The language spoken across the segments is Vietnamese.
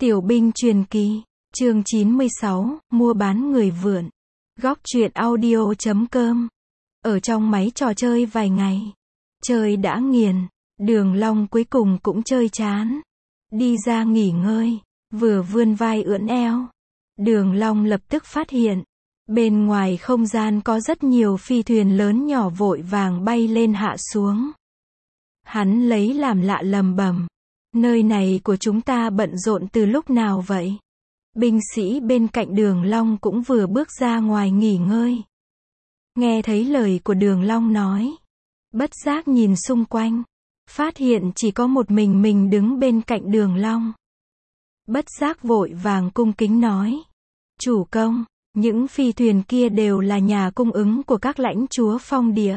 Tiểu binh truyền kỳ, chương 96, mua bán người vượn. Góc truyện audio.com. Ở trong máy trò chơi vài ngày, chơi đã nghiền, Đường Long cuối cùng cũng chơi chán. Đi ra nghỉ ngơi, vừa vươn vai ưỡn eo, Đường Long lập tức phát hiện, bên ngoài không gian có rất nhiều phi thuyền lớn nhỏ vội vàng bay lên hạ xuống. Hắn lấy làm lạ lẩm bẩm, nơi này của chúng ta bận rộn từ lúc nào vậy? Binh sĩ bên cạnh Đường Long cũng vừa bước ra ngoài nghỉ ngơi. Nghe thấy lời của Đường Long nói, bất giác nhìn xung quanh, phát hiện chỉ có một mình đứng bên cạnh Đường Long. Bất giác vội vàng cung kính nói, chủ công, những phi thuyền kia đều là nhà cung ứng của các lãnh chúa phong địa.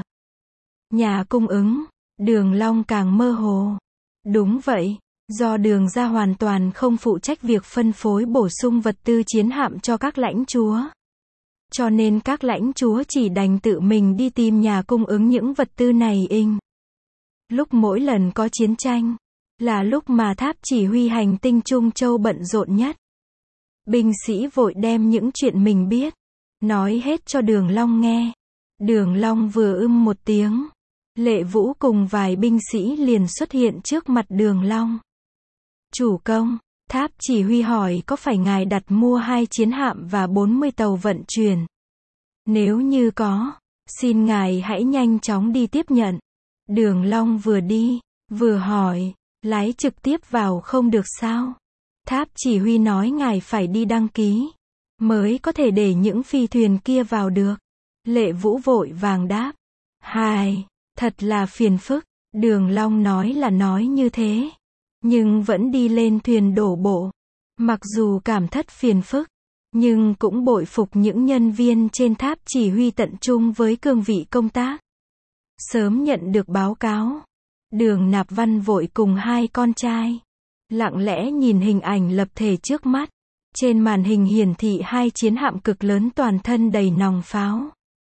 Nhà cung ứng? Đường Long càng mơ hồ. Đúng vậy, do Đường gia hoàn toàn không phụ trách việc phân phối bổ sung vật tư chiến hạm cho các lãnh chúa. Cho nên các lãnh chúa chỉ đành tự mình đi tìm nhà cung ứng những vật tư này inh. Lúc mỗi lần có chiến tranh, là lúc mà tháp chỉ huy hành tinh Trung Châu bận rộn nhất. Binh sĩ vội đem những chuyện mình biết, nói hết cho Đường Long nghe. Đường Long vừa một tiếng, Lệ Vũ cùng vài binh sĩ liền xuất hiện trước mặt Đường Long. Chủ công, tháp chỉ huy hỏi có phải ngài đặt mua 2 chiến hạm và 40 tàu vận chuyển? Nếu như có, xin ngài hãy nhanh chóng đi tiếp nhận. Đường Long vừa đi, vừa hỏi, lái trực tiếp vào không được sao? Tháp chỉ huy nói ngài phải đi đăng ký, mới có thể để những phi thuyền kia vào được. Lệ Vũ vội vàng đáp, hài, thật là phiền phức. Đường Long nói là nói như thế, nhưng vẫn đi lên thuyền đổ bộ. Mặc dù cảm thất phiền phức, nhưng cũng bội phục những nhân viên trên tháp chỉ huy tận trung với cương vị công tác. Sớm nhận được báo cáo, Đường Nạp Văn vội cùng 2 con trai lặng lẽ nhìn hình ảnh lập thể trước mắt. Trên màn hình hiển thị 2 chiến hạm cực lớn toàn thân đầy nòng pháo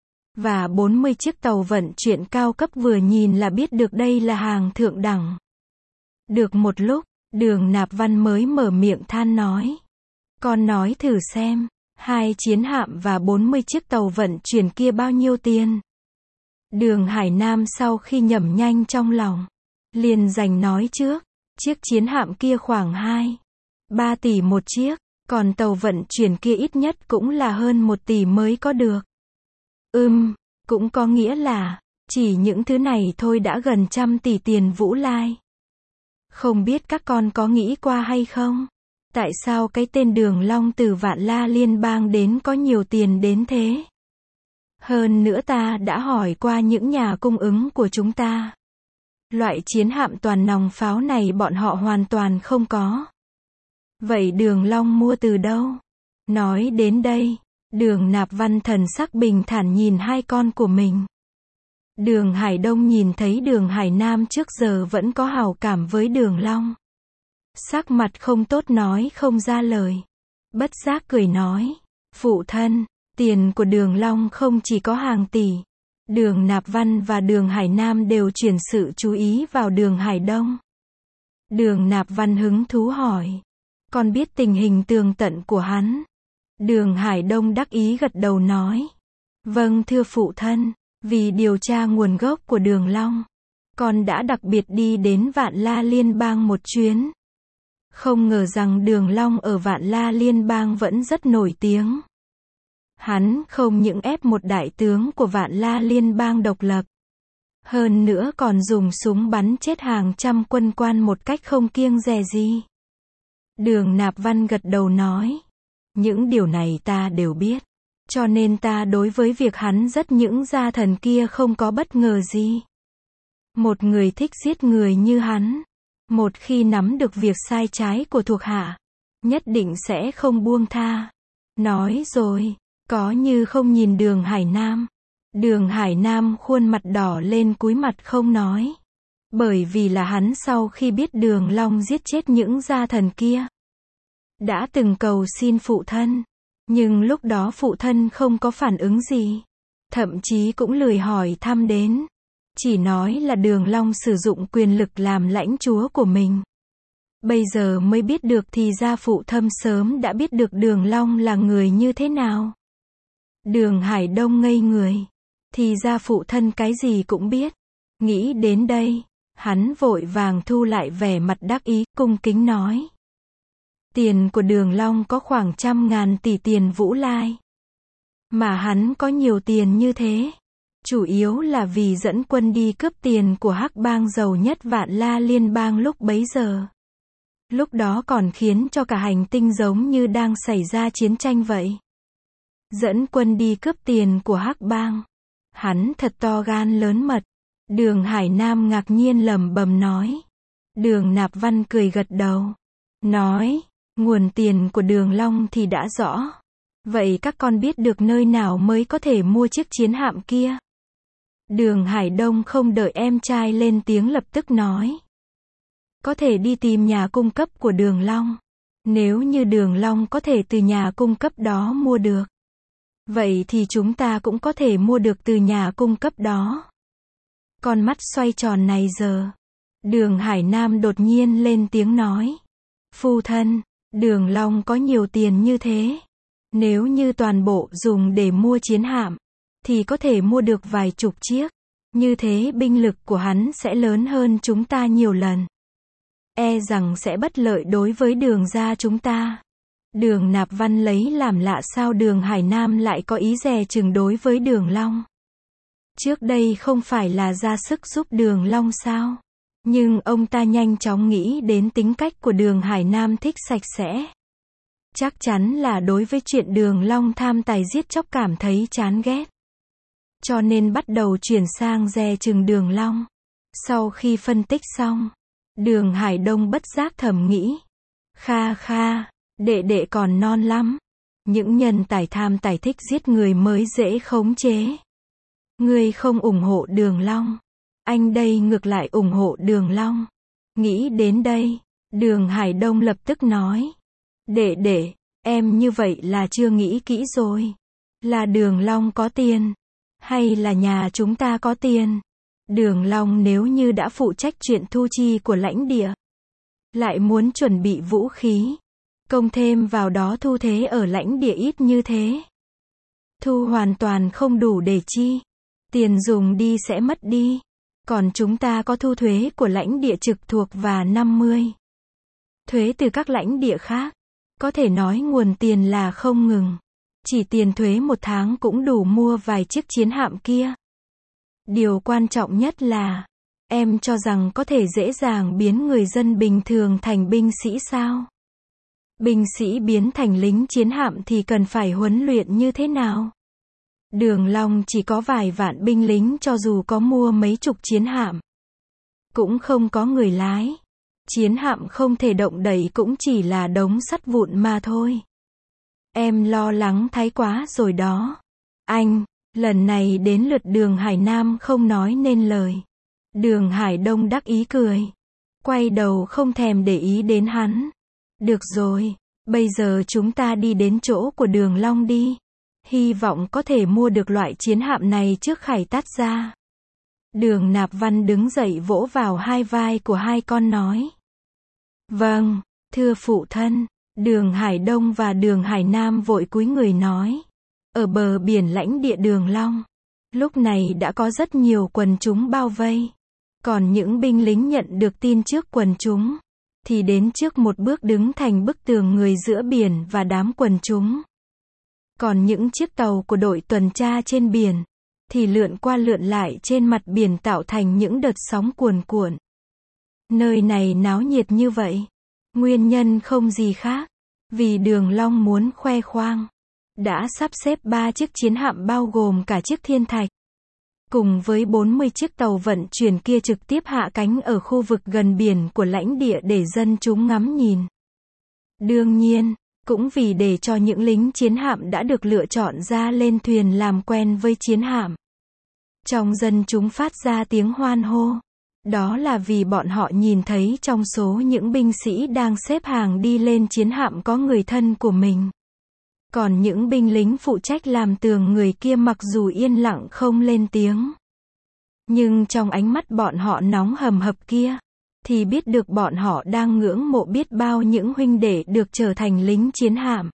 và 40 chiếc tàu vận chuyển cao cấp, vừa nhìn là biết được đây là hàng thượng đẳng. Được một lúc, Đường Nạp Văn mới mở miệng than nói, con nói thử xem, 2 chiến hạm và 40 chiếc tàu vận chuyển kia bao nhiêu tiền? Đường Hải Nam sau khi nhẩm nhanh trong lòng, liền giành nói trước, chiếc chiến hạm kia khoảng 2-3 tỷ một chiếc, còn tàu vận chuyển kia ít nhất cũng là hơn 1 tỷ mới có được. Cũng có nghĩa là, chỉ những thứ này thôi đã gần 100 tỷ tiền Vũ Lai. Không biết các con có nghĩ qua hay không? Tại sao cái tên Đường Long từ Vạn La Liên bang đến có nhiều tiền đến thế? Hơn nữa ta đã hỏi qua những nhà cung ứng của chúng ta. Loại chiến hạm toàn nòng pháo này bọn họ hoàn toàn không có. Vậy Đường Long mua từ đâu? Nói đến đây, Đường Nạp Văn thần sắc bình thản nhìn 2 con của mình. Đường Hải Đông nhìn thấy Đường Hải Nam trước giờ vẫn có hảo cảm với Đường Long. Sắc mặt không tốt nói không ra lời. Bất giác cười nói, phụ thân, tiền của Đường Long không chỉ có hàng tỷ. Đường Nạp Văn và Đường Hải Nam đều chuyển sự chú ý vào Đường Hải Đông. Đường Nạp Văn hứng thú hỏi, con biết tình hình tường tận của hắn? Đường Hải Đông đắc ý gật đầu nói, vâng thưa phụ thân, vì điều tra nguồn gốc của Đường Long, con đã đặc biệt đi đến Vạn La Liên bang một chuyến. Không ngờ rằng Đường Long ở Vạn La Liên bang vẫn rất nổi tiếng. Hắn không những ép một đại tướng của Vạn La Liên bang độc lập, hơn nữa còn dùng súng bắn chết hàng trăm quân quan một cách không kiêng dè gì. Đường Nạp Văn gật đầu nói, những điều này ta đều biết, cho nên ta đối với việc hắn giết những gia thần kia không có bất ngờ gì. Một người thích giết người như hắn, một khi nắm được việc sai trái của thuộc hạ, nhất định sẽ không buông tha. Nói rồi, có như không nhìn Đường Hải Nam. Đường Hải Nam khuôn mặt đỏ lên cúi mặt không nói. Bởi vì là hắn sau khi biết Đường Long giết chết những gia thần kia, đã từng cầu xin phụ thân, nhưng lúc đó phụ thân không có phản ứng gì, thậm chí cũng lười hỏi thăm đến, chỉ nói là Đường Long sử dụng quyền lực làm lãnh chúa của mình. Bây giờ mới biết được thì ra phụ thâm sớm đã biết được Đường Long là người như thế nào. Đường Hải Đông ngây người. Thì ra phụ thân cái gì cũng biết. Nghĩ đến đây, hắn vội vàng thu lại vẻ mặt đắc ý, cung kính nói. Tiền của Đường Long có khoảng 100.000 tỷ tiền Vũ Lai. Mà hắn có nhiều tiền như thế, chủ yếu là vì dẫn quân đi cướp tiền của Hắc bang giàu nhất Vạn La Liên bang lúc bấy giờ. Lúc đó còn khiến cho cả hành tinh giống như đang xảy ra chiến tranh vậy. Dẫn quân đi cướp tiền của Hắc bang. Hắn thật to gan lớn mật. Đường Hải Nam ngạc nhiên lẩm bẩm nói. Đường Nạp Văn cười gật đầu. Nói, nguồn tiền của Đường Long thì đã rõ. Vậy các con biết được nơi nào mới có thể mua chiếc chiến hạm kia? Đường Hải Đông không đợi em trai lên tiếng lập tức nói. Có thể đi tìm nhà cung cấp của Đường Long. Nếu như Đường Long có thể từ nhà cung cấp đó mua được. Vậy thì chúng ta cũng có thể mua được từ nhà cung cấp đó. Con mắt xoay tròn này giờ. Đường Hải Nam đột nhiên lên tiếng nói. Phu thân, Đường Long có nhiều tiền như thế. Nếu như toàn bộ dùng để mua chiến hạm, thì có thể mua được vài chục chiếc. Như thế binh lực của hắn sẽ lớn hơn chúng ta nhiều lần. E rằng sẽ bất lợi đối với Đường gia chúng ta. Đường Nạp Văn lấy làm lạ sao Đường Hải Nam lại có ý dè chừng đối với Đường Long. Trước đây không phải là ra sức giúp Đường Long sao? Nhưng ông ta nhanh chóng nghĩ đến tính cách của Đường Hải Nam thích sạch sẽ. Chắc chắn là đối với chuyện Đường Long tham tài giết chóc cảm thấy chán ghét. Cho nên bắt đầu chuyển sang dè chừng Đường Long. Sau khi phân tích xong, Đường Hải Đông bất giác thầm nghĩ. Kha kha, đệ đệ còn non lắm. Những nhân tài tham tài thích giết người mới dễ khống chế. Ngươi không ủng hộ Đường Long. Anh đây ngược lại ủng hộ Đường Long. Nghĩ đến đây, Đường Hải Đông lập tức nói. Đệ đệ, em như vậy là chưa nghĩ kỹ rồi. Là Đường Long có tiền, hay là nhà chúng ta có tiền? Đường Long nếu như đã phụ trách chuyện thu chi của lãnh địa, lại muốn chuẩn bị vũ khí, công thêm vào đó thu thế ở lãnh địa ít như thế. Thu hoàn toàn không đủ để chi. Tiền dùng đi sẽ mất đi. Còn chúng ta có thu thuế của lãnh địa trực thuộc và 50 thuế từ các lãnh địa khác. Có thể nói nguồn tiền là không ngừng. Chỉ tiền thuế một tháng cũng đủ mua vài chiếc chiến hạm kia. Điều quan trọng nhất là, em cho rằng có thể dễ dàng biến người dân bình thường thành binh sĩ sao? Binh sĩ biến thành lính chiến hạm thì cần phải huấn luyện như thế nào? Đường Long chỉ có vài vạn binh lính cho dù có mua mấy chục chiến hạm. Cũng không có người lái. Chiến hạm không thể động đẩy cũng chỉ là đống sắt vụn mà thôi. Em lo lắng thái quá rồi đó. Anh, lần này đến lượt Đường Hải Nam không nói nên lời. Đường Hải Đông đắc ý cười. Quay đầu không thèm để ý đến hắn. Được rồi, bây giờ chúng ta đi đến chỗ của Đường Long đi. Hy vọng có thể mua được loại chiến hạm này trước Khải Tát ra. Đường Nạp Văn đứng dậy vỗ vào hai vai của hai con nói. Vâng, thưa phụ thân. Đường Hải Đông và Đường Hải Nam vội cúi người nói. Ở bờ biển lãnh địa Đường Long, lúc này đã có rất nhiều quần chúng bao vây. Còn những binh lính nhận được tin trước quần chúng, thì đến trước một bước đứng thành bức tường người giữa biển và đám quần chúng. Còn những chiếc tàu của đội tuần tra trên biển, thì lượn qua lượn lại trên mặt biển tạo thành những đợt sóng cuồn cuộn. Nơi này náo nhiệt như vậy. Nguyên nhân không gì khác. Vì Đường Long muốn khoe khoang. Đã sắp xếp 3 chiếc chiến hạm bao gồm cả chiếc Thiên Thạch. Cùng với 40 chiếc tàu vận chuyển kia trực tiếp hạ cánh ở khu vực gần biển của lãnh địa để dân chúng ngắm nhìn. Đương nhiên, cũng vì để cho những lính chiến hạm đã được lựa chọn ra lên thuyền làm quen với chiến hạm. Trong dân chúng phát ra tiếng hoan hô. Đó là vì bọn họ nhìn thấy trong số những binh sĩ đang xếp hàng đi lên chiến hạm có người thân của mình. Còn những binh lính phụ trách làm tường người kia mặc dù yên lặng không lên tiếng. Nhưng trong ánh mắt bọn họ nóng hầm hập kia, thì biết được bọn họ đang ngưỡng mộ biết bao những huynh đệ được trở thành lính chiến hạm.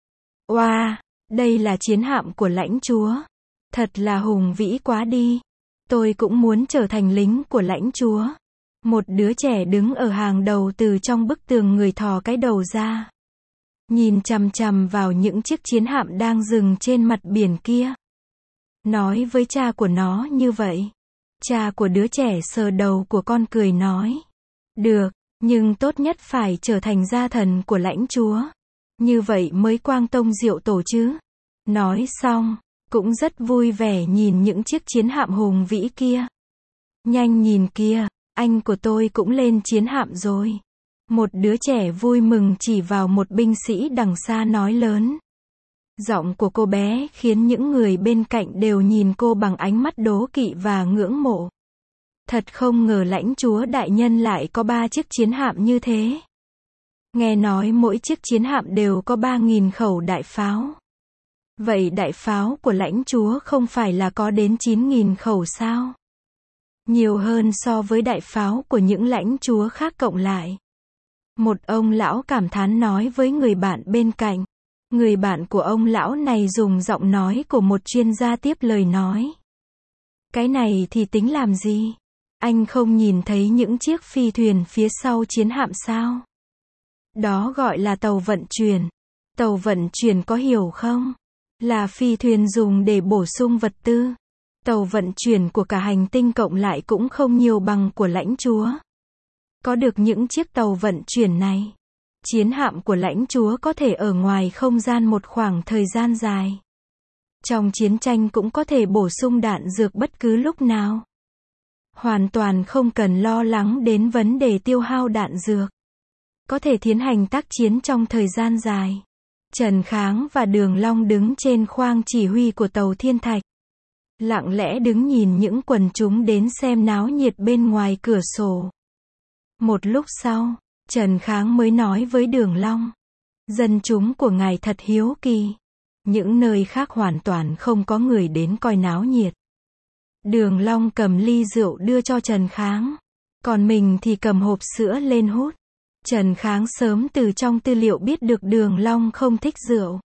Oa, đây là chiến hạm của lãnh chúa. Thật là hùng vĩ quá đi. Tôi cũng muốn trở thành lính của lãnh chúa. Một đứa trẻ đứng ở hàng đầu từ trong bức tường người thò cái đầu ra. Nhìn chằm chằm vào những chiếc chiến hạm đang dừng trên mặt biển kia. Nói với cha của nó như vậy. Cha của đứa trẻ sờ đầu của con cười nói. Được, nhưng tốt nhất phải trở thành gia thần của lãnh chúa. Như vậy mới quang tông diệu tổ chứ. Nói xong, cũng rất vui vẻ nhìn những chiếc chiến hạm hùng vĩ kia. Nhanh nhìn kia, anh của tôi cũng lên chiến hạm rồi. Một đứa trẻ vui mừng chỉ vào một binh sĩ đằng xa nói lớn. Giọng của cô bé khiến những người bên cạnh đều nhìn cô bằng ánh mắt đố kỵ và ngưỡng mộ. Thật không ngờ lãnh chúa đại nhân lại có 3 chiếc chiến hạm như thế. Nghe nói mỗi chiếc chiến hạm đều có 3.000 khẩu đại pháo. Vậy đại pháo của lãnh chúa không phải là có đến 9.000 khẩu sao? Nhiều hơn so với đại pháo của những lãnh chúa khác cộng lại. Một ông lão cảm thán nói với người bạn bên cạnh. Người bạn của ông lão này dùng giọng nói của một chuyên gia tiếp lời nói. Cái này thì tính làm gì? Anh không nhìn thấy những chiếc phi thuyền phía sau chiến hạm sao? Đó gọi là tàu vận chuyển. Tàu vận chuyển có hiểu không? Là phi thuyền dùng để bổ sung vật tư. Tàu vận chuyển của cả hành tinh cộng lại cũng không nhiều bằng của lãnh chúa. Có được những chiếc tàu vận chuyển này, chiến hạm của lãnh chúa có thể ở ngoài không gian một khoảng thời gian dài. Trong chiến tranh cũng có thể bổ sung đạn dược bất cứ lúc nào. Hoàn toàn không cần lo lắng đến vấn đề tiêu hao đạn dược. Có thể tiến hành tác chiến trong thời gian dài. Trần Kháng và Đường Long đứng trên khoang chỉ huy của tàu Thiên Thạch. Lặng lẽ đứng nhìn những quần chúng đến xem náo nhiệt bên ngoài cửa sổ. Một lúc sau, Trần Kháng mới nói với Đường Long. Dân chúng của ngài thật hiếu kỳ. Những nơi khác hoàn toàn không có người đến coi náo nhiệt. Đường Long cầm ly rượu đưa cho Trần Kháng. Còn mình thì cầm hộp sữa lên hút. Trần Kháng sớm từ trong tư liệu biết được Đường Long không thích rượu.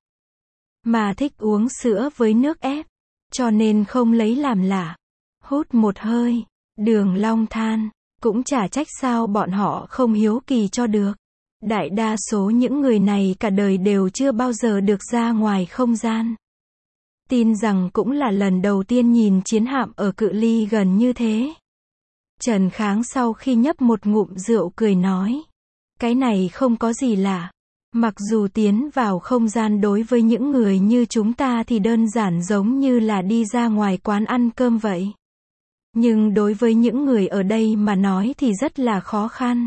Mà thích uống sữa với nước ép. Cho nên không lấy làm lạ. Hút một hơi. Đường Long than. Cũng chả trách sao bọn họ không hiếu kỳ cho được. Đại đa số những người này cả đời đều chưa bao giờ được ra ngoài không gian. Tin rằng cũng là lần đầu tiên nhìn chiến hạm ở cự ly gần như thế. Trần Kháng sau khi nhấp một ngụm rượu cười nói. Cái này không có gì lạ. Mặc dù tiến vào không gian đối với những người như chúng ta thì đơn giản giống như là đi ra ngoài quán ăn cơm vậy. Nhưng đối với những người ở đây mà nói thì rất là khó khăn.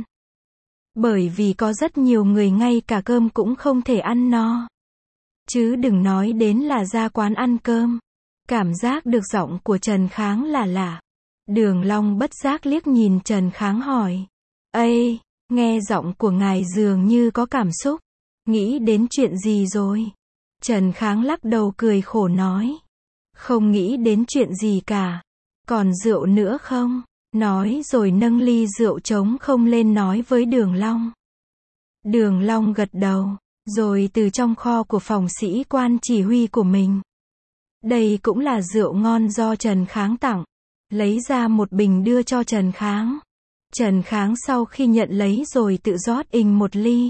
Bởi vì có rất nhiều người ngay cả cơm cũng không thể ăn no. Chứ đừng nói đến là ra quán ăn cơm. Cảm giác được giọng của Trần Kháng là lạ. Đường Long bất giác liếc nhìn Trần Kháng hỏi. Ây, nghe giọng của ngài dường như có cảm xúc. Nghĩ đến chuyện gì rồi? Trần Kháng lắc đầu cười khổ nói. Không nghĩ đến chuyện gì cả. Còn rượu nữa không? Nói rồi nâng ly rượu trống không lên nói với Đường Long. Đường Long gật đầu, rồi từ trong kho của phòng sĩ quan chỉ huy của mình. Đây cũng là rượu ngon do Trần Kháng tặng. Lấy ra một bình đưa cho Trần Kháng. Trần Kháng sau khi nhận lấy rồi tự rót ình một ly.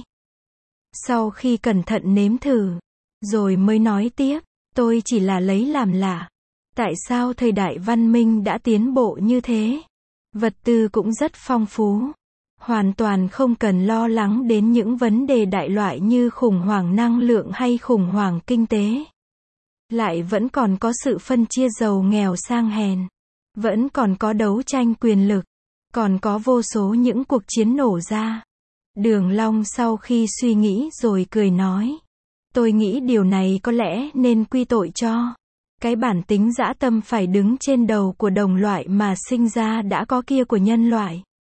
Sau khi cẩn thận nếm thử, rồi mới nói tiếp, tôi chỉ là lấy làm lạ. Tại sao thời đại văn minh đã tiến bộ như thế? Vật tư cũng rất phong phú. Hoàn toàn không cần lo lắng đến những vấn đề đại loại như khủng hoảng năng lượng hay khủng hoảng kinh tế. Lại vẫn còn có sự phân chia giàu nghèo sang hèn. Vẫn còn có đấu tranh quyền lực. Còn có vô số những cuộc chiến nổ ra. Đường Long sau khi suy nghĩ rồi cười nói. Tôi nghĩ điều này có lẽ nên quy tội cho cái bản tính dã tâm phải đứng trên đầu của đồng loại mà sinh ra đã có kia của nhân loại.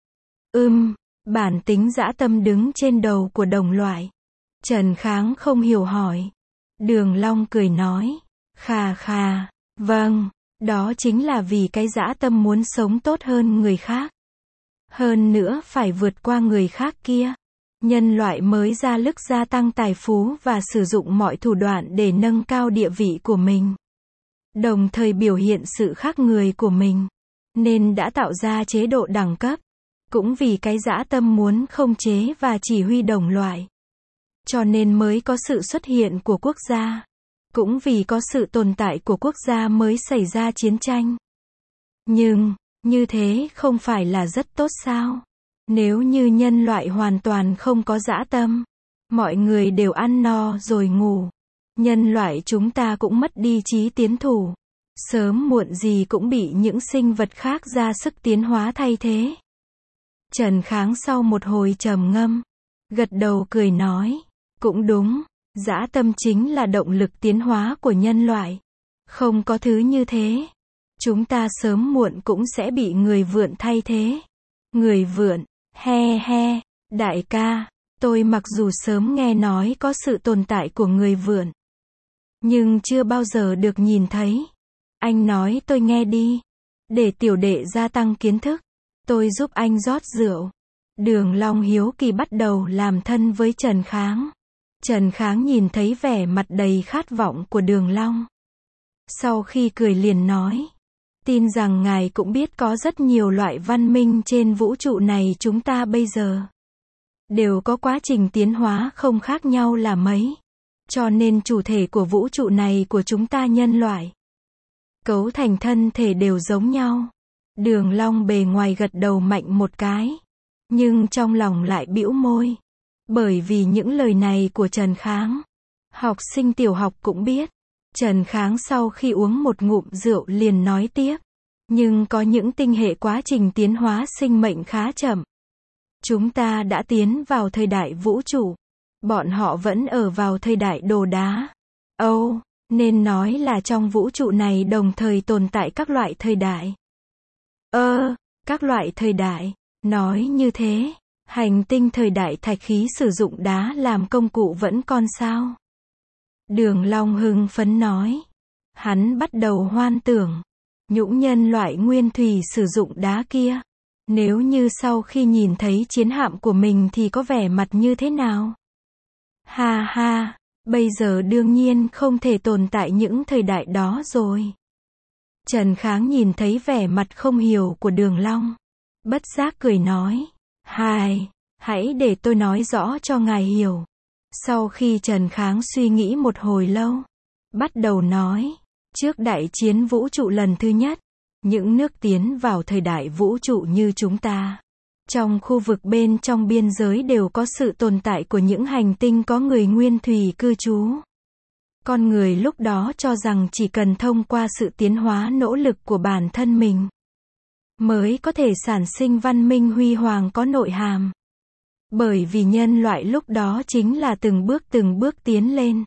Bản tính dã tâm đứng trên đầu của đồng loại. Trần Kháng không hiểu hỏi. Đường Long cười nói. Khà, vâng, đó chính là vì cái dã tâm muốn sống tốt hơn người khác. Hơn nữa phải vượt qua người khác kia. Nhân loại mới ra lực gia tăng tài phú và sử dụng mọi thủ đoạn để nâng cao địa vị của mình. Đồng thời biểu hiện sự khác người của mình. Nên đã tạo ra chế độ đẳng cấp. Cũng vì cái dã tâm muốn khống chế và chỉ huy đồng loại. Cho nên mới có sự xuất hiện của quốc gia. Cũng vì có sự tồn tại của quốc gia mới xảy ra chiến tranh. Nhưng, như thế không phải là rất tốt sao? Nếu như nhân loại hoàn toàn không có dã tâm, mọi người đều ăn no rồi ngủ, nhân loại chúng ta cũng mất đi chí tiến thủ. Sớm muộn gì cũng bị những sinh vật khác ra sức tiến hóa thay thế. Trần Kháng sau một hồi trầm ngâm, gật đầu cười nói, cũng đúng, dã tâm chính là động lực tiến hóa của nhân loại. Không có thứ như thế, chúng ta sớm muộn cũng sẽ bị người vượn thay thế. Người vượn, he he, đại ca, tôi mặc dù sớm nghe nói có sự tồn tại của người vượn, nhưng chưa bao giờ được nhìn thấy. Anh nói tôi nghe đi, để tiểu đệ gia tăng kiến thức, tôi giúp anh rót rượu. Đường Long hiếu kỳ bắt đầu làm thân với Trần Kháng. Trần Kháng nhìn thấy vẻ mặt đầy khát vọng của Đường Long. Sau khi cười liền nói, tin rằng ngài cũng biết có rất nhiều loại văn minh trên vũ trụ này chúng ta bây giờ. Đều có quá trình tiến hóa không khác nhau là mấy. Cho nên chủ thể của vũ trụ này của chúng ta nhân loại, cấu thành thân thể đều giống nhau. Đường Long bề ngoài gật đầu mạnh một cái. Nhưng trong lòng lại bĩu môi. Bởi vì những lời này của Trần Kháng, học sinh tiểu học cũng biết. Trần Kháng sau khi uống một ngụm rượu liền nói tiếp. Nhưng có những tinh hệ quá trình tiến hóa sinh mệnh khá chậm. Chúng ta đã tiến vào thời đại vũ trụ. Bọn họ vẫn ở vào thời đại đồ đá. Nên nói là trong vũ trụ này đồng thời tồn tại các loại thời đại. Các loại thời đại. Nói như thế, hành tinh thời đại thạch khí sử dụng đá làm công cụ vẫn còn sao? Đường Long hưng phấn nói. Hắn bắt đầu hoan tưởng. Nhũng nhân loại nguyên thủy sử dụng đá kia. Nếu như sau khi nhìn thấy chiến hạm của mình thì có vẻ mặt như thế nào? Ha ha, bây giờ đương nhiên không thể tồn tại những thời đại đó rồi. Trần Kháng nhìn thấy vẻ mặt không hiểu của Đường Long. Bất giác cười nói. Hãy để tôi nói rõ cho ngài hiểu. Sau khi Trần Kháng suy nghĩ một hồi lâu, bắt đầu nói. Trước đại chiến vũ trụ lần thứ nhất, những nước tiến vào thời đại vũ trụ như chúng ta, trong khu vực bên trong biên giới đều có sự tồn tại của những hành tinh có người nguyên thủy cư trú. Con người lúc đó cho rằng chỉ cần thông qua sự tiến hóa nỗ lực của bản thân mình, mới có thể sản sinh văn minh huy hoàng có nội hàm. Bởi vì nhân loại lúc đó chính là từng bước tiến lên.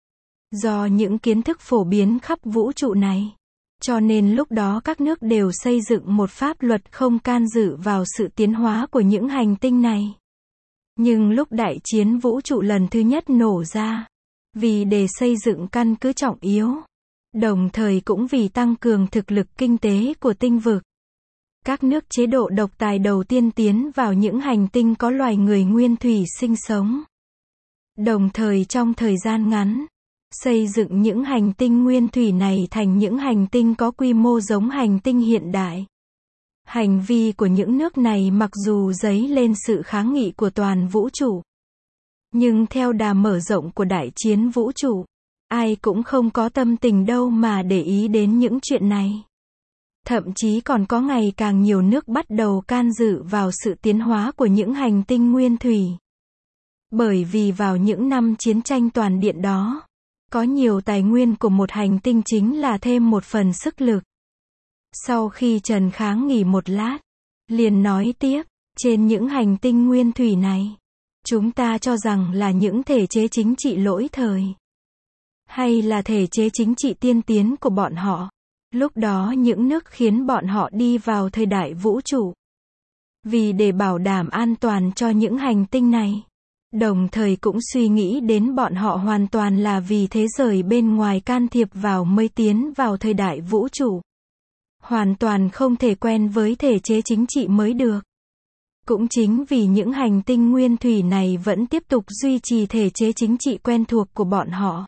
Do những kiến thức phổ biến khắp vũ trụ này, cho nên lúc đó các nước đều xây dựng một pháp luật không can dự vào sự tiến hóa của những hành tinh này. Nhưng lúc đại chiến vũ trụ lần thứ nhất nổ ra, vì để xây dựng căn cứ trọng yếu, đồng thời cũng vì tăng cường thực lực kinh tế của tinh vực, các nước chế độ độc tài đầu tiên tiến vào những hành tinh có loài người nguyên thủy sinh sống. Đồng thời trong thời gian ngắn, xây dựng những hành tinh nguyên thủy này thành những hành tinh có quy mô giống hành tinh hiện đại. Hành vi của những nước này mặc dù dấy lên sự kháng nghị của toàn vũ trụ, nhưng theo đà mở rộng của đại chiến vũ trụ, ai cũng không có tâm tình đâu mà để ý đến những chuyện này. Thậm chí còn có ngày càng nhiều nước bắt đầu can dự vào sự tiến hóa của những hành tinh nguyên thủy. Bởi vì vào những năm chiến tranh toàn điện đó, có nhiều tài nguyên của một hành tinh chính là thêm một phần sức lực. Sau khi Trần Kháng nghỉ một lát, liền nói tiếp, trên những hành tinh nguyên thủy này, chúng ta cho rằng là những thể chế chính trị lỗi thời, hay là thể chế chính trị tiên tiến của bọn họ. Lúc đó những nước khiến bọn họ đi vào thời đại vũ trụ. Vì để bảo đảm an toàn cho những hành tinh này, đồng thời cũng suy nghĩ đến bọn họ hoàn toàn là vì thế giới bên ngoài can thiệp vào mới tiến vào thời đại vũ trụ. Hoàn toàn không thể quen với thể chế chính trị mới được. Cũng chính vì những hành tinh nguyên thủy này vẫn tiếp tục duy trì thể chế chính trị quen thuộc của bọn họ.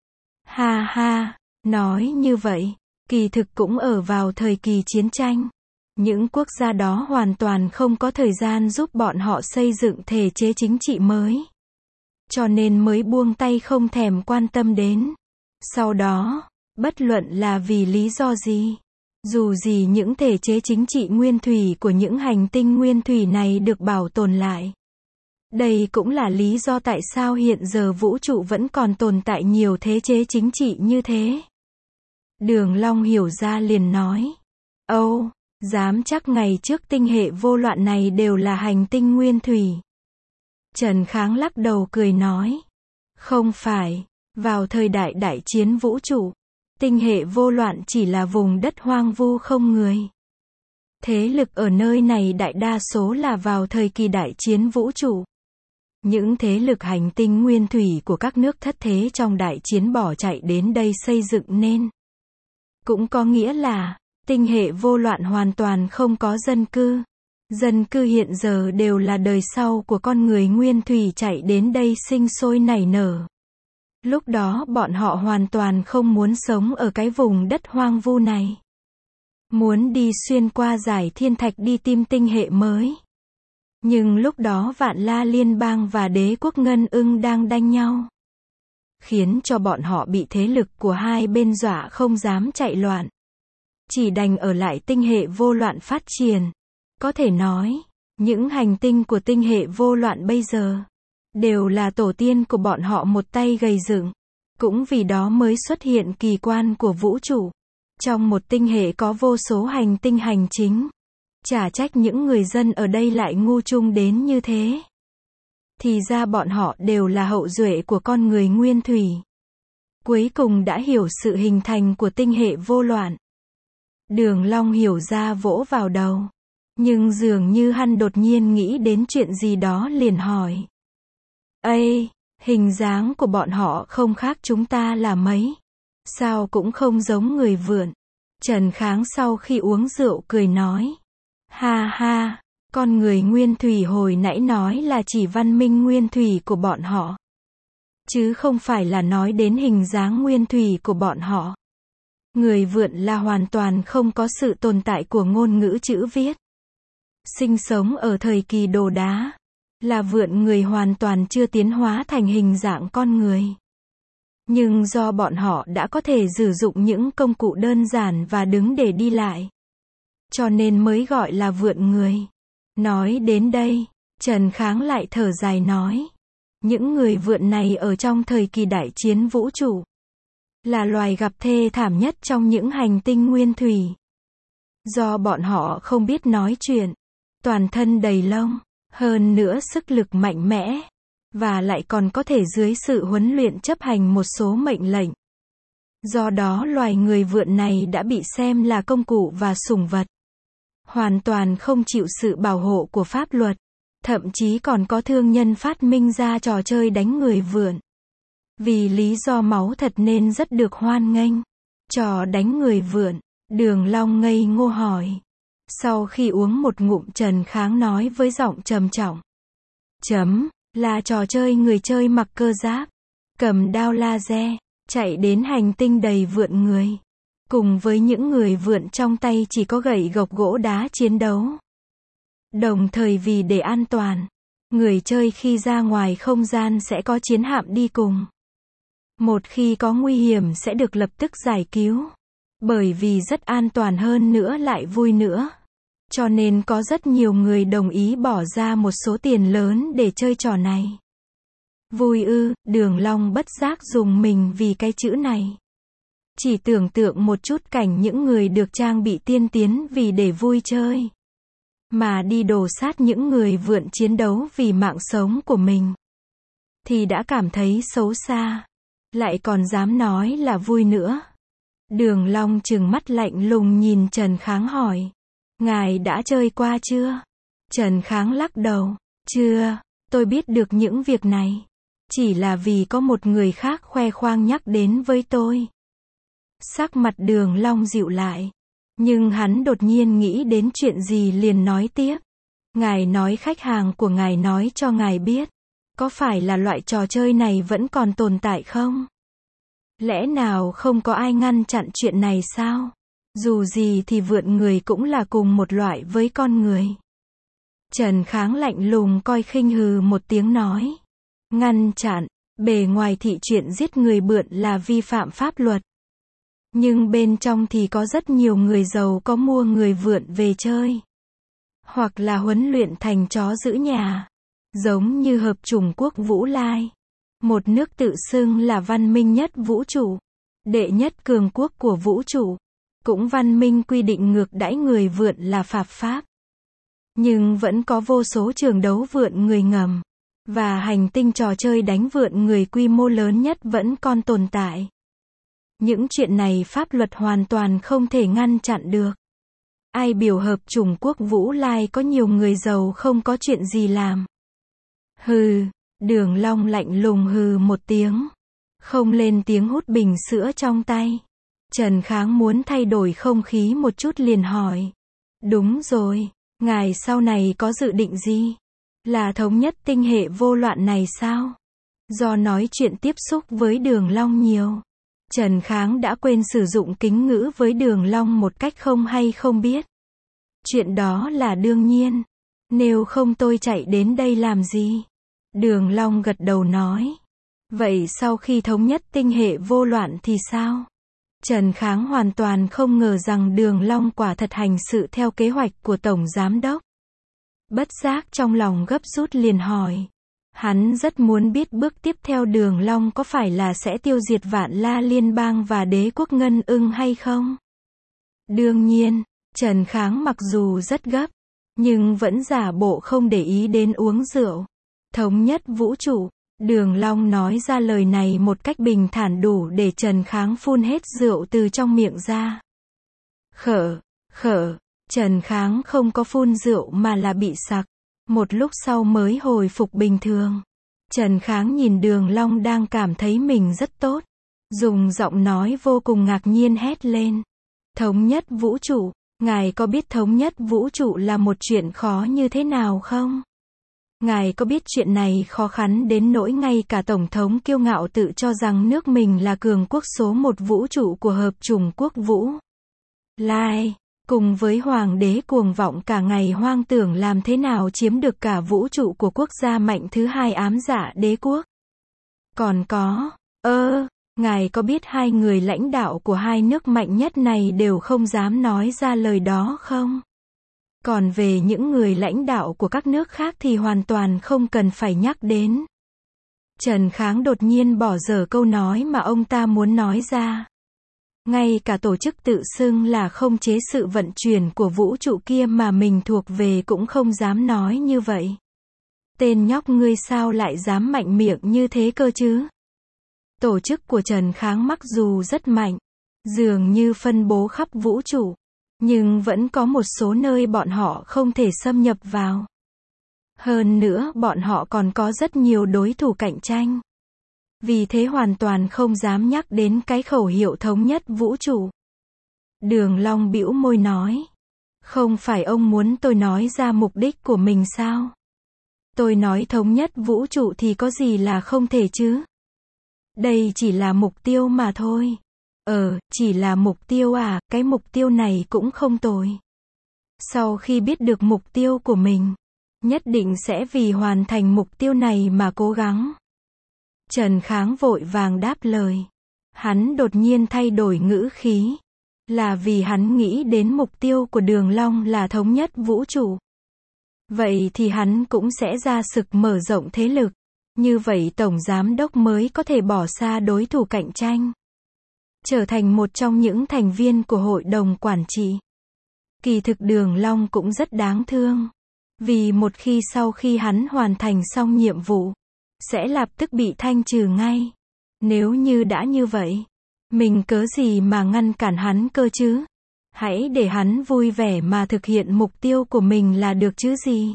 Ha ha, nói như vậy, kỳ thực cũng ở vào thời kỳ chiến tranh. Những quốc gia đó hoàn toàn không có thời gian giúp bọn họ xây dựng thể chế chính trị mới. Cho nên mới buông tay không thèm quan tâm đến. Sau đó, bất luận là vì lý do gì, dù gì những thể chế chính trị nguyên thủy của những hành tinh nguyên thủy này được bảo tồn lại. Đây cũng là lý do tại sao hiện giờ vũ trụ vẫn còn tồn tại nhiều thể chế chính trị như thế. Đường Long hiểu ra liền nói. Âu, dám chắc ngày trước tinh hệ vô loạn này đều là hành tinh nguyên thủy. Trần Kháng lắc đầu cười nói. Không phải, vào thời đại đại chiến vũ trụ, tinh hệ vô loạn chỉ là vùng đất hoang vu không người. Thế lực ở nơi này đại đa số là vào thời kỳ đại chiến vũ trụ. Những thế lực hành tinh nguyên thủy của các nước thất thế trong đại chiến bỏ chạy đến đây xây dựng nên. Cũng có nghĩa là, tinh hệ vô loạn hoàn toàn không có dân cư. Dân cư hiện giờ đều là đời sau của con người nguyên thủy chạy đến đây sinh sôi nảy nở. Lúc đó bọn họ hoàn toàn không muốn sống ở cái vùng đất hoang vu này. Muốn đi xuyên qua dải thiên thạch đi tìm tinh hệ mới. Nhưng lúc đó Vạn La Liên bang và đế quốc Ngân Ưng đang đanh nhau. Khiến cho bọn họ bị thế lực của hai bên dọa không dám chạy loạn. Chỉ đành ở lại tinh hệ vô loạn phát triển. Có thể nói, những hành tinh của tinh hệ vô loạn bây giờ, đều là tổ tiên của bọn họ một tay gầy dựng. Cũng vì đó mới xuất hiện kỳ quan của vũ trụ. Trong một tinh hệ có vô số hành tinh hành chính. Chả trách những người dân ở đây lại ngu chung đến như thế. Thì ra bọn họ đều là hậu duệ của con người nguyên thủy. Cuối cùng đã hiểu sự hình thành của tinh hệ vô loạn. Đường Long hiểu ra vỗ vào đầu. Nhưng dường như hắn đột nhiên nghĩ đến chuyện gì đó liền hỏi. Ây, hình dáng của bọn họ không khác chúng ta là mấy. Sao cũng không giống người vượn. Trần Kháng sau khi uống rượu cười nói. Ha ha, con người nguyên thủy hồi nãy nói là chỉ văn minh nguyên thủy của bọn họ. Chứ không phải là nói đến hình dáng nguyên thủy của bọn họ. Người vượn là hoàn toàn không có sự tồn tại của ngôn ngữ chữ viết. Sinh sống ở thời kỳ đồ đá. Là vượn người hoàn toàn chưa tiến hóa thành hình dạng con người. Nhưng do bọn họ đã có thể sử dụng những công cụ đơn giản và đứng để đi lại. Cho nên mới gọi là vượn người. Nói đến đây, Trần Kháng lại thở dài nói. Những người vượn này ở trong thời kỳ đại chiến vũ trụ. Là loài gặp thê thảm nhất trong những hành tinh nguyên thủy. Do bọn họ không biết nói chuyện. Toàn thân đầy lông. Hơn nữa sức lực mạnh mẽ. Và lại còn có thể dưới sự huấn luyện chấp hành một số mệnh lệnh. Do đó loài người vượn này đã bị xem là công cụ và sủng vật. Hoàn toàn không chịu sự bảo hộ của pháp luật. Thậm chí còn có thương nhân phát minh ra trò chơi đánh người vượn. Vì lý do máu thật nên rất được hoan nghênh. Trò đánh người vượn, Đường Long ngây ngô hỏi. Sau khi uống một ngụm Trần Kháng nói với giọng trầm trọng. Là trò chơi người chơi mặc cơ giáp, cầm đao laser, chạy đến hành tinh đầy vượn người. Cùng với những người vượn trong tay chỉ có gậy gộc gỗ đá chiến đấu. Đồng thời vì để an toàn, người chơi khi ra ngoài không gian sẽ có chiến hạm đi cùng. Một khi có nguy hiểm sẽ được lập tức giải cứu. Bởi vì rất an toàn hơn nữa lại vui nữa. Cho nên có rất nhiều người đồng ý bỏ ra một số tiền lớn để chơi trò này. Vui ư, Đường Long bất giác dùng mình vì cái chữ này. Chỉ tưởng tượng một chút cảnh những người được trang bị tiên tiến vì để vui chơi. Mà đi đổ sát những người vượn chiến đấu vì mạng sống của mình. Thì đã cảm thấy xấu xa. Lại còn dám nói là vui nữa. Đường Long trừng mắt lạnh lùng nhìn Trần Kháng hỏi. Ngài đã chơi qua chưa? Trần Kháng lắc đầu. Chưa, tôi biết được những việc này. Chỉ là vì có một người khác khoe khoang nhắc đến với tôi. Sắc mặt Đường Long dịu lại. Nhưng hắn đột nhiên nghĩ đến chuyện gì liền nói tiếp. Ngài nói khách hàng của ngài nói cho ngài biết, có phải là loại trò chơi này vẫn còn tồn tại không? Lẽ nào không có ai ngăn chặn chuyện này sao? Dù gì thì vượn người cũng là cùng một loại với con người. Trần Kháng lạnh lùng coi khinh hừ một tiếng nói. Ngăn chặn, bề ngoài thì chuyện giết người bượn là vi phạm pháp luật. Nhưng bên trong thì có rất nhiều người giàu có mua người vượn về chơi. Hoặc là huấn luyện thành chó giữ nhà. Giống như hợp chủng quốc Vũ Lai. Một nước tự xưng là văn minh nhất vũ trụ. Đệ nhất cường quốc của vũ trụ. Cũng văn minh quy định ngược đãi người vượn là phạm pháp. Nhưng vẫn có vô số trường đấu vượn người ngầm. Và hành tinh trò chơi đánh vượn người quy mô lớn nhất vẫn còn tồn tại. Những chuyện này pháp luật hoàn toàn không thể ngăn chặn được. Ai biểu hợp chủng quốc Vũ Lai có nhiều người giàu không có chuyện gì làm. Hừ, Đường Long lạnh lùng hừ một tiếng. Không lên tiếng hút bình sữa trong tay. Trần Kháng muốn thay đổi không khí một chút liền hỏi. Đúng rồi, ngài sau này có dự định gì? Là thống nhất tinh hệ vô loạn này sao? Do nói chuyện tiếp xúc với Đường Long nhiều, Trần Kháng đã quên sử dụng kính ngữ với Đường Long một cách không hay không biết. Chuyện đó là đương nhiên. Nếu không tôi chạy đến đây làm gì? Đường Long gật đầu nói. Vậy sau khi thống nhất tinh hệ vô loạn thì sao? Trần Kháng hoàn toàn không ngờ rằng Đường Long quả thật hành sự theo kế hoạch của Tổng Giám Đốc. Bất giác trong lòng gấp rút liền hỏi. Hắn rất muốn biết bước tiếp theo Đường Long có phải là sẽ tiêu diệt Vạn La Liên bang và đế quốc Ngân Ưng hay không? Đương nhiên, Trần Kháng mặc dù rất gấp, nhưng vẫn giả bộ không để ý đến uống rượu. Thống nhất vũ trụ, Đường Long nói ra lời này một cách bình thản đủ để Trần Kháng phun hết rượu từ trong miệng ra. Khở, Trần Kháng không có phun rượu mà là bị sặc. Một lúc sau mới hồi phục bình thường. Trần Kháng nhìn Đường Long đang cảm thấy mình rất tốt. Dùng giọng nói vô cùng ngạc nhiên hét lên. Thống nhất vũ trụ, ngài có biết thống nhất vũ trụ là một chuyện khó như thế nào không? Ngài có biết chuyện này khó khăn đến nỗi ngay cả Tổng thống kiêu ngạo tự cho rằng nước mình là cường quốc số 1 vũ trụ của hợp chủng quốc Vũ Lai, cùng với Hoàng đế cuồng vọng cả ngày hoang tưởng làm thế nào chiếm được cả vũ trụ của quốc gia mạnh thứ hai ám dạ đế quốc. Còn có, ngài có biết hai người lãnh đạo của hai nước mạnh nhất này đều không dám nói ra lời đó không? Còn về những người lãnh đạo của các nước khác thì hoàn toàn không cần phải nhắc đến. Trần Kháng đột nhiên bỏ dở câu nói mà ông ta muốn nói ra. Ngay cả tổ chức tự xưng là không chế sự vận chuyển của vũ trụ kia mà mình thuộc về cũng không dám nói như vậy. Tên nhóc ngươi sao lại dám mạnh miệng như thế cơ chứ? Tổ chức của Trần Kháng mặc dù rất mạnh, dường như phân bố khắp vũ trụ, nhưng vẫn có một số nơi bọn họ không thể xâm nhập vào. Hơn nữa bọn họ còn có rất nhiều đối thủ cạnh tranh. Vì thế hoàn toàn không dám nhắc đến cái khẩu hiệu thống nhất vũ trụ. Đường Long bĩu môi nói. Không phải ông muốn tôi nói ra mục đích của mình sao? Tôi nói thống nhất vũ trụ thì có gì là không thể chứ? Đây chỉ là mục tiêu mà thôi. Chỉ là mục tiêu à, cái mục tiêu này cũng không tồi. Sau khi biết được mục tiêu của mình, nhất định sẽ vì hoàn thành mục tiêu này mà cố gắng. Trần Kháng vội vàng đáp lời. Hắn đột nhiên thay đổi ngữ khí. Là vì hắn nghĩ đến mục tiêu của Đường Long là thống nhất vũ trụ. Vậy thì hắn cũng sẽ ra sức mở rộng thế lực. Như vậy Tổng Giám Đốc mới có thể bỏ xa đối thủ cạnh tranh. Trở thành một trong những thành viên của hội đồng quản trị. Kỳ thực Đường Long cũng rất đáng thương. Vì một khi sau khi hắn hoàn thành xong nhiệm vụ, sẽ lập tức bị thanh trừ ngay. Nếu như đã như vậy, mình cớ gì mà ngăn cản hắn cơ chứ? Hãy để hắn vui vẻ mà thực hiện mục tiêu của mình là được chứ gì?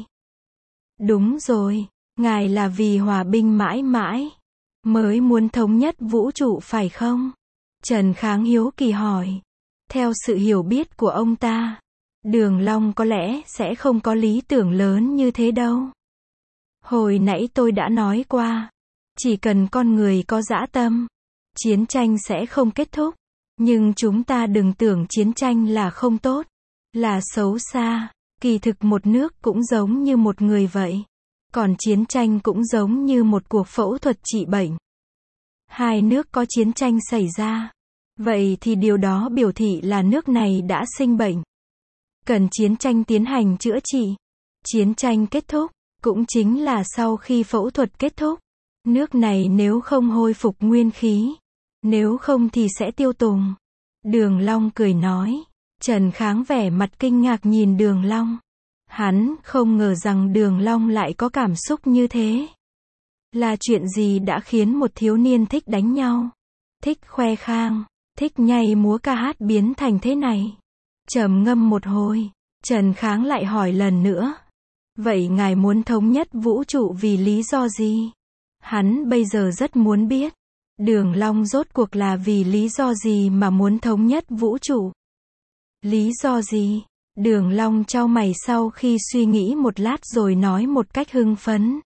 Đúng rồi, ngài là vì hòa bình mãi mãi mới muốn thống nhất vũ trụ phải không? Trần Kháng hiếu kỳ hỏi. Theo sự hiểu biết của ông ta, Đường Long có lẽ sẽ không có lý tưởng lớn như thế đâu. Hồi nãy tôi đã nói qua, chỉ cần con người có dã tâm, chiến tranh sẽ không kết thúc. Nhưng chúng ta đừng tưởng chiến tranh là không tốt, là xấu xa. Kỳ thực một nước cũng giống như một người vậy. Còn chiến tranh cũng giống như một cuộc phẫu thuật trị bệnh. Hai nước có chiến tranh xảy ra, vậy thì điều đó biểu thị là nước này đã sinh bệnh. Cần chiến tranh tiến hành chữa trị. Chiến tranh kết thúc, cũng chính là sau khi phẫu thuật kết thúc. Nước này nếu không hồi phục nguyên khí, nếu không thì sẽ tiêu tùng. Đường Long cười nói. Trần Kháng vẻ mặt kinh ngạc nhìn Đường Long. Hắn không ngờ rằng Đường Long lại có cảm xúc như thế. Là chuyện gì đã khiến một thiếu niên thích đánh nhau, thích khoe khang, thích nhảy múa ca hát biến thành thế này? Trầm ngâm một hồi, Trần Kháng lại hỏi lần nữa. Vậy ngài muốn thống nhất vũ trụ vì lý do gì? Hắn bây giờ rất muốn biết. Đường Long rốt cuộc là vì lý do gì mà muốn thống nhất vũ trụ? Lý do gì? Đường Long chau mày sau khi suy nghĩ một lát rồi nói một cách hưng phấn.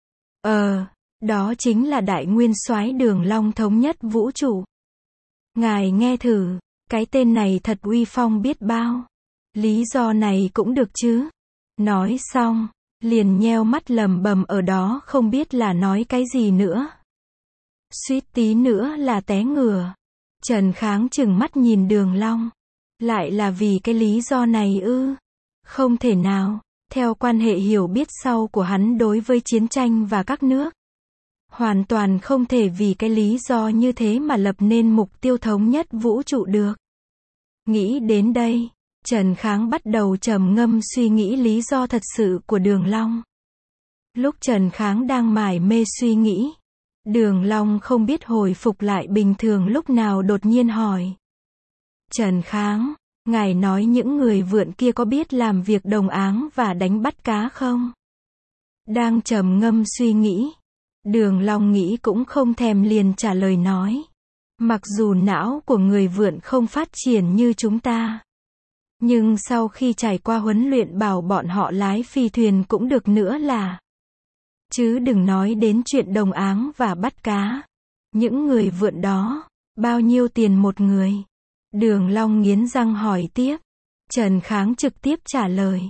Đó chính là Đại Nguyên Soái Đường Long thống nhất vũ trụ. Ngài nghe thử, cái tên này thật uy phong biết bao. Lý do này cũng được chứ? Nói xong, liền nheo mắt lẩm bẩm ở đó không biết là nói cái gì nữa. Suýt tí nữa là té ngửa. Trần Kháng trừng mắt nhìn Đường Long. Lại là vì cái lý do này ư? Không thể nào, theo quan hệ hiểu biết sau của hắn đối với chiến tranh và các nước. Hoàn toàn không thể vì cái lý do như thế mà lập nên mục tiêu thống nhất vũ trụ được. Nghĩ đến đây, Trần Kháng bắt đầu trầm ngâm suy nghĩ lý do thật sự của Đường Long. Lúc Trần Kháng đang mải mê suy nghĩ, Đường Long không biết hồi phục lại bình thường lúc nào đột nhiên hỏi. Trần Kháng, ngài nói những người vượn kia có biết làm việc đồng áng và đánh bắt cá không? Đang trầm ngâm suy nghĩ, Đường Long nghĩ cũng không thèm liền trả lời nói. Mặc dù não của người vượn không phát triển như chúng ta, nhưng sau khi trải qua huấn luyện bảo bọn họ lái phi thuyền cũng được nữa là. Chứ đừng nói đến chuyện đồng áng và bắt cá. Những người vượn đó, bao nhiêu tiền một người? Đường Long nghiến răng hỏi tiếp. Trần Kháng trực tiếp trả lời.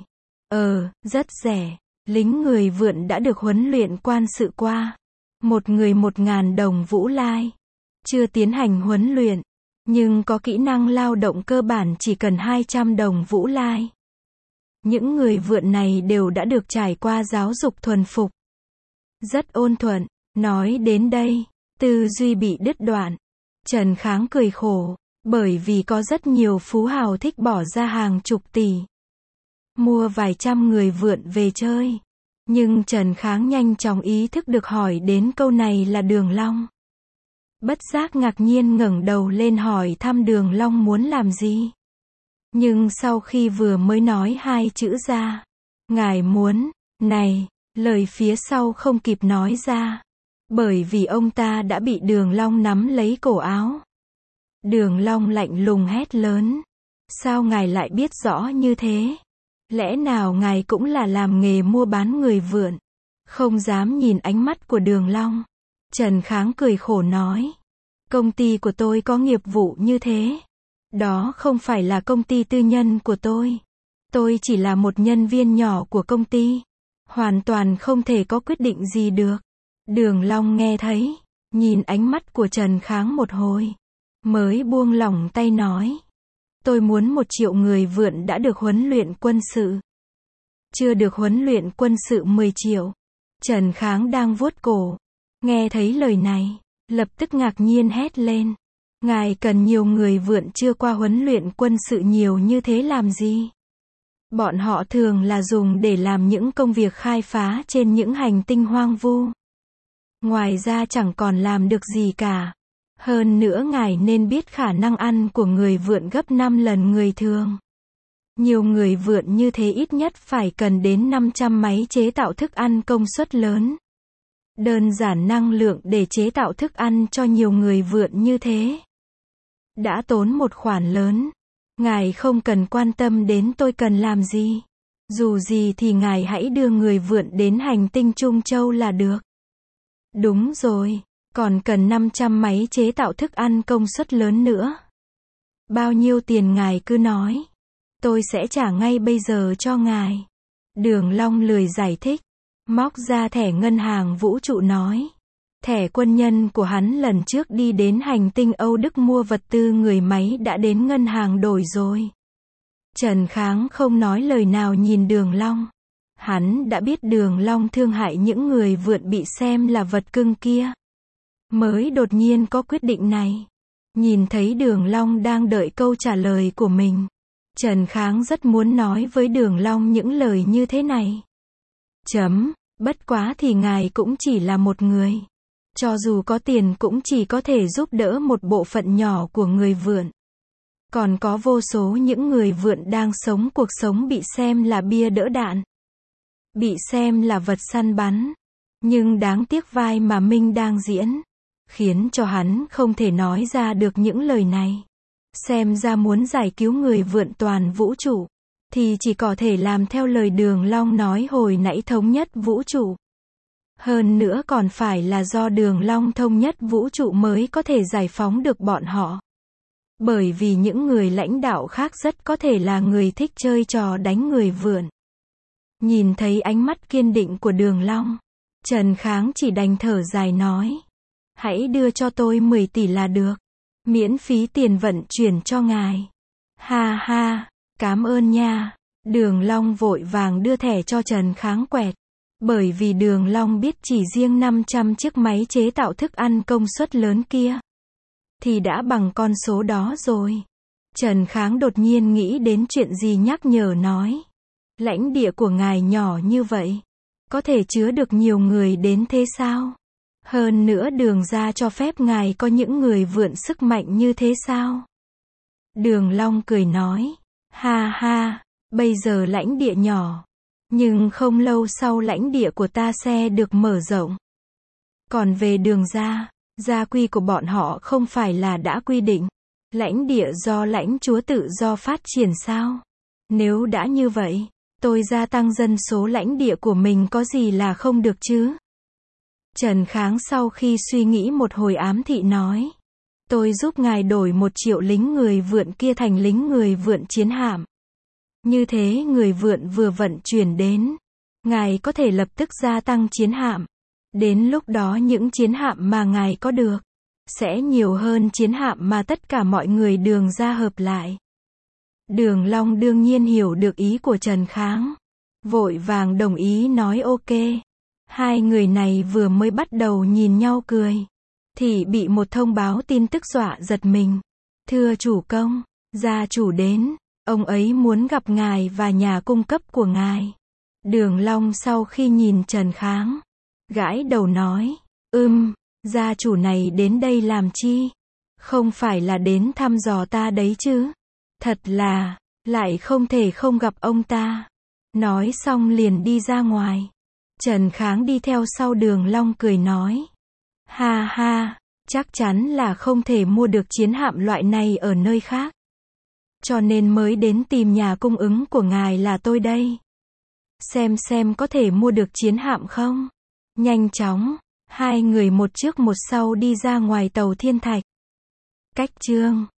Rất rẻ. Lính người vượn đã được huấn luyện quan sự qua. Một người 1.000 đồng Vũ Lai. Chưa tiến hành huấn luyện, nhưng có kỹ năng lao động cơ bản chỉ cần 200 đồng Vũ Lai. Những người vượn này đều đã được trải qua giáo dục thuần phục. Rất ôn thuận. Nói đến đây, tư duy bị đứt đoạn. Trần Kháng cười khổ, bởi vì có rất nhiều phú hào thích bỏ ra hàng chục tỷ, mua vài trăm người vượn về chơi. Nhưng Trần Kháng nhanh chóng ý thức được hỏi đến câu này là Đường Long. Bất giác ngạc nhiên ngẩng đầu lên hỏi thăm Đường Long muốn làm gì. Nhưng sau khi vừa mới nói hai chữ ra, ngài muốn, này, lời phía sau không kịp nói ra. Bởi vì ông ta đã bị Đường Long nắm lấy cổ áo. Đường Long lạnh lùng hét lớn. Sao ngài lại biết rõ như thế? Lẽ nào ngài cũng là làm nghề mua bán người vượn? Không dám nhìn ánh mắt của Đường Long. Trần Kháng cười khổ nói. Công ty của tôi có nghiệp vụ như thế. Đó không phải là công ty tư nhân của tôi. Tôi chỉ là một nhân viên nhỏ của công ty. Hoàn toàn không thể có quyết định gì được. Đường Long nghe thấy, nhìn ánh mắt của Trần Kháng một hồi, mới buông lỏng tay nói. Tôi muốn 1 triệu người vượn đã được huấn luyện quân sự. Chưa được huấn luyện quân sự 10 triệu. Trần Kháng đang vuốt cổ. Nghe thấy lời này, lập tức ngạc nhiên hét lên. Ngài cần nhiều người vượn chưa qua huấn luyện quân sự nhiều như thế làm gì? Bọn họ thường là dùng để làm những công việc khai phá trên những hành tinh hoang vu. Ngoài ra chẳng còn làm được gì cả. Hơn nữa ngài nên biết khả năng ăn của người vượn gấp 5 lần người thường. Nhiều người vượn như thế ít nhất phải cần đến 500 máy chế tạo thức ăn công suất lớn. Đơn giản năng lượng để chế tạo thức ăn cho nhiều người vượn như thế đã tốn một khoản lớn. Ngài không cần quan tâm đến tôi cần làm gì. Dù gì thì ngài hãy đưa người vượn đến hành tinh Trung Châu là được. Đúng rồi, còn cần 500 máy chế tạo thức ăn công suất lớn nữa. Bao nhiêu tiền ngài cứ nói. Tôi sẽ trả ngay bây giờ cho ngài. Đường Long lười giải thích. Móc ra thẻ ngân hàng vũ trụ nói. Thẻ quân nhân của hắn lần trước đi đến hành tinh Âu Đức mua vật tư người máy đã đến ngân hàng đổi rồi. Trần Kháng không nói lời nào nhìn Đường Long. Hắn đã biết Đường Long thương hại những người vượn bị xem là vật cưng kia. Mới đột nhiên có quyết định này. Nhìn thấy Đường Long đang đợi câu trả lời của mình. Trần Kháng rất muốn nói với Đường Long những lời như thế này. Bất quá thì ngài cũng chỉ là một người. Cho dù có tiền cũng chỉ có thể giúp đỡ một bộ phận nhỏ của người vượn. Còn có vô số những người vượn đang sống cuộc sống bị xem là bia đỡ đạn. Bị xem là vật săn bắn. Nhưng đáng tiếc vai mà Minh đang diễn. Khiến cho hắn không thể nói ra được những lời này. Xem ra muốn giải cứu người vượn toàn vũ trụ. Thì chỉ có thể làm theo lời Đường Long nói hồi nãy thống nhất vũ trụ. Hơn nữa còn phải là do Đường Long thống nhất vũ trụ mới có thể giải phóng được bọn họ. Bởi vì những người lãnh đạo khác rất có thể là người thích chơi trò đánh người vượn. Nhìn thấy ánh mắt kiên định của Đường Long, Trần Kháng chỉ đành thở dài nói. Hãy đưa cho tôi 10 tỷ là được. Miễn phí tiền vận chuyển cho ngài. Ha ha, cảm ơn nha. Đường Long vội vàng đưa thẻ cho Trần Kháng quẹt. Bởi vì Đường Long biết chỉ riêng 500 chiếc máy chế tạo thức ăn công suất lớn kia thì đã bằng con số đó rồi. Trần Kháng đột nhiên nghĩ đến chuyện gì nhắc nhở nói. Lãnh địa của ngài nhỏ như vậy. Có thể chứa được nhiều người đến thế sao? Hơn nữa Đường gia cho phép ngài có những người vượn sức mạnh như thế sao? Đường Long cười nói. Ha ha, bây giờ lãnh địa nhỏ. Nhưng không lâu sau lãnh địa của ta sẽ được mở rộng. Còn về Đường gia, gia quy của bọn họ không phải là đã quy định. Lãnh địa do lãnh chúa tự do phát triển sao? Nếu đã như vậy, tôi gia tăng dân số lãnh địa của mình có gì là không được chứ? Trần Kháng sau khi suy nghĩ một hồi ám thị nói. Tôi giúp ngài đổi 1 triệu lính người vượn kia thành lính người vượn chiến hạm. Như thế người vượn vừa vận chuyển đến. Ngài có thể lập tức gia tăng chiến hạm. Đến lúc đó những chiến hạm mà ngài có được sẽ nhiều hơn chiến hạm mà tất cả mọi người Đường gia hợp lại. Đường Long đương nhiên hiểu được ý của Trần Kháng. Vội vàng đồng ý nói ok. Hai người này vừa mới bắt đầu nhìn nhau cười. Thì bị một thông báo tin tức dọa giật mình. Thưa chủ công, gia chủ đến. Ông ấy muốn gặp ngài và nhà cung cấp của ngài. Đường Long sau khi nhìn Trần Kháng, gãi đầu nói. Gia chủ này đến đây làm chi? Không phải là đến thăm dò ta đấy chứ? Thật là, lại không thể không gặp ông ta. Nói xong liền đi ra ngoài. Trần Kháng đi theo sau Đường Long cười nói. Ha ha, chắc chắn là không thể mua được chiến hạm loại này ở nơi khác. Cho nên mới đến tìm nhà cung ứng của ngài là tôi đây. Xem có thể mua được chiến hạm không? Nhanh chóng, hai người một trước một sau đi ra ngoài tàu Thiên Thạch. Cách chương